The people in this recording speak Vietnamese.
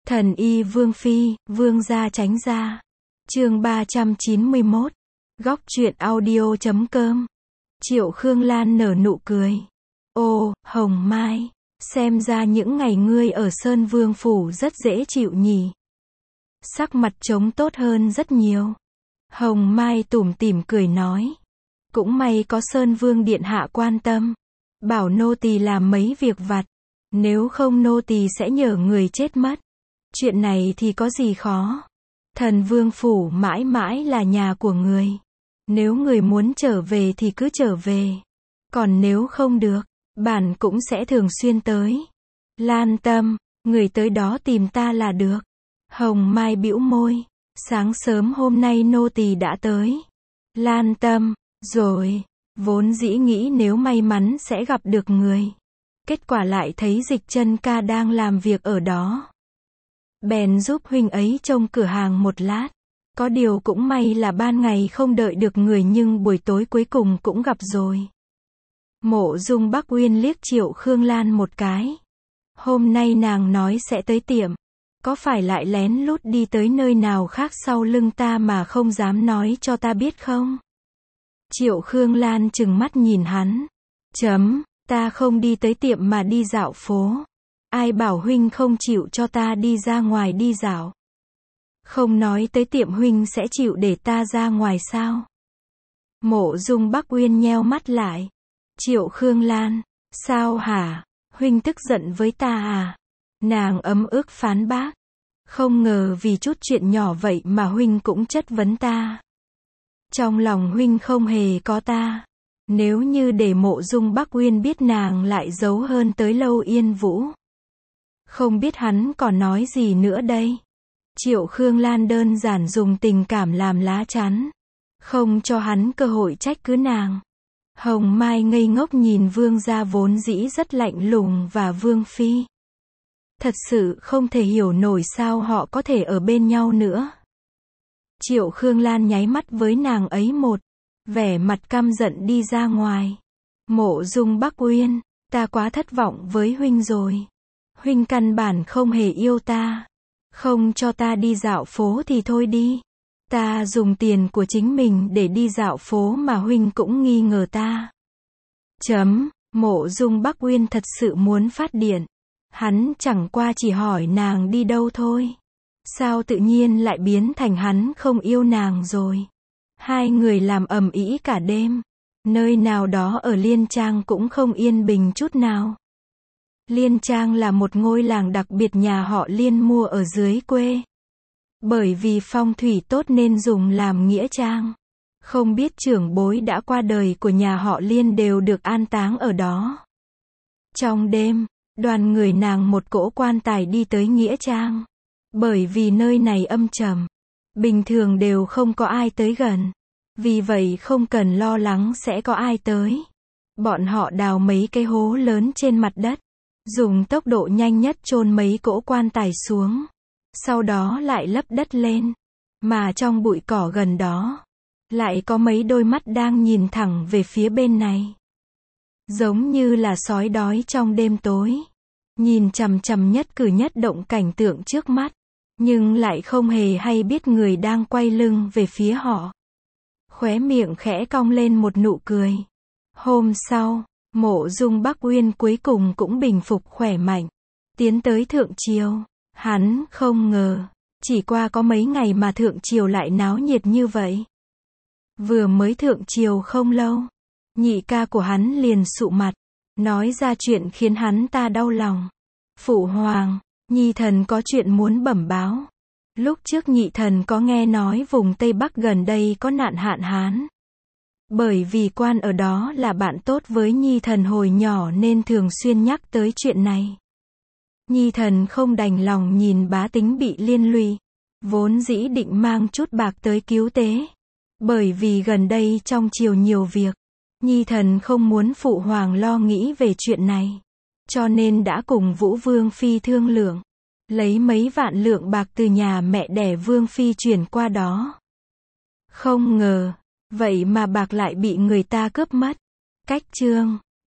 Thần y Vương Phi, Vương gia tránh ra. Chương 391. Góc truyện audio.com. Triệu Khương Lan nở nụ cười. Ô, Hồng Mai, xem ra những ngày ngươi ở Sơn Vương phủ rất dễ chịu nhỉ. Sắc mặt trông tốt hơn rất nhiều. Hồng Mai tủm tỉm cười nói. Cũng may có Sơn Vương điện hạ quan tâm. Bảo nô tỳ làm mấy việc vặt. Nếu không nô tỳ sẽ nhờ người chết mất. Chuyện này thì có gì khó. Thần Vương phủ mãi mãi là nhà của người. Nếu người muốn trở về thì cứ trở về. Còn nếu không được, bản cũng sẽ thường xuyên tới. Lan tâm, người tới đó tìm ta là được. Hồng Mai bĩu môi. Sáng sớm hôm nay nô tỳ đã tới. Lan tâm, rồi, vốn dĩ nghĩ nếu may mắn sẽ gặp được người. Kết quả lại thấy Dịch Chân ca đang làm việc ở đó. Bèn giúp huynh ấy trông cửa hàng một lát. Có điều cũng may là ban ngày không đợi được người nhưng buổi tối cuối cùng cũng gặp rồi. Mộ Dung Bắc Uyên liếc Triệu Khương Lan một cái. Hôm nay nàng nói sẽ tới tiệm. Có phải lại lén lút đi tới nơi nào khác sau lưng ta mà không dám nói cho ta biết không? Triệu Khương Lan trừng mắt nhìn hắn. Ta không đi tới tiệm mà đi dạo phố. Ai bảo huynh không chịu cho ta đi ra ngoài đi dạo? Không nói tới tiệm huynh sẽ chịu để ta ra ngoài sao? Mộ Dung Bắc Uyên nheo mắt lại. Triệu Khương Lan, sao hả? Huynh tức giận với ta à? Nàng ấm ức phán bác. Không ngờ vì chút chuyện nhỏ vậy mà huynh cũng chất vấn ta. Trong lòng huynh không hề có ta. Nếu như để Mộ Dung Bắc Uyên biết nàng lại giấu hơn tới Lâu Yên Vũ. Không biết hắn còn nói gì nữa đây. Triệu Khương Lan đơn giản dùng tình cảm làm lá chắn. Không cho hắn cơ hội trách cứ nàng. Hồng Mai ngây ngốc nhìn Vương gia vốn dĩ rất lạnh lùng và Vương Phi. Thật sự không thể hiểu nổi sao họ có thể ở bên nhau nữa. Triệu Khương Lan nháy mắt với nàng ấy một. Vẻ mặt căm giận đi ra ngoài. Mộ Dung Bắc Uyên, ta quá thất vọng với huynh rồi. Huynh căn bản không hề yêu ta. Không cho ta đi dạo phố thì thôi đi. Ta dùng tiền của chính mình để đi dạo phố mà huynh cũng nghi ngờ ta. Mộ Dung Bắc Uyên thật sự muốn phát điện. Hắn chẳng qua chỉ hỏi nàng đi đâu thôi. Sao tự nhiên lại biến thành hắn không yêu nàng rồi. Hai người làm ầm ĩ cả đêm. Nơi nào đó ở Liên Trang cũng không yên bình chút nào. Liên Trang là một ngôi làng đặc biệt nhà họ Liên mua ở dưới quê. Bởi vì phong thủy tốt nên dùng làm nghĩa trang. Không biết trưởng bối đã qua đời của nhà họ Liên đều được an táng ở đó. Trong đêm, đoàn người nàng một cỗ quan tài đi tới nghĩa trang. Bởi vì nơi này âm trầm. Bình thường đều không có ai tới gần. Vì vậy không cần lo lắng sẽ có ai tới. Bọn họ đào mấy cái hố lớn trên mặt đất. Dùng tốc độ nhanh nhất chôn mấy cỗ quan tài xuống. Sau đó lại lấp đất lên. Mà trong bụi cỏ gần đó, lại có mấy đôi mắt đang nhìn thẳng về phía bên này. Giống như là sói đói trong đêm tối. Nhìn chằm chằm nhất cử nhất động cảnh tượng trước mắt. Nhưng lại không hề hay biết người đang quay lưng về phía họ. Khóe miệng khẽ cong lên một nụ cười. Hôm sau, Mộ Dung Bắc Uyên cuối cùng cũng bình phục khỏe mạnh. Tiến tới Thượng Triều. Hắn không ngờ, chỉ qua có mấy ngày mà Thượng Triều lại náo nhiệt như vậy. Vừa mới Thượng Triều không lâu, nhị ca của hắn liền sụ mặt, nói ra chuyện khiến hắn ta đau lòng. Phụ hoàng, nhi thần có chuyện muốn bẩm báo. Lúc trước nhị thần có nghe nói vùng Tây Bắc gần đây có nạn hạn hán. Bởi vì quan ở đó là bạn tốt với nhi thần hồi nhỏ nên thường xuyên nhắc tới chuyện này. Nhi thần không đành lòng nhìn bá tính bị liên lụy. Vốn dĩ định mang chút bạc tới cứu tế. Bởi vì gần đây trong triều nhiều việc. Nhi thần không muốn phụ hoàng lo nghĩ về chuyện này. Cho nên đã cùng Vũ Vương Phi thương lượng. Lấy mấy vạn lượng bạc từ nhà mẹ đẻ Vương Phi chuyển qua đó. Không ngờ, vậy mà bạc lại bị người ta cướp mất. Cách chương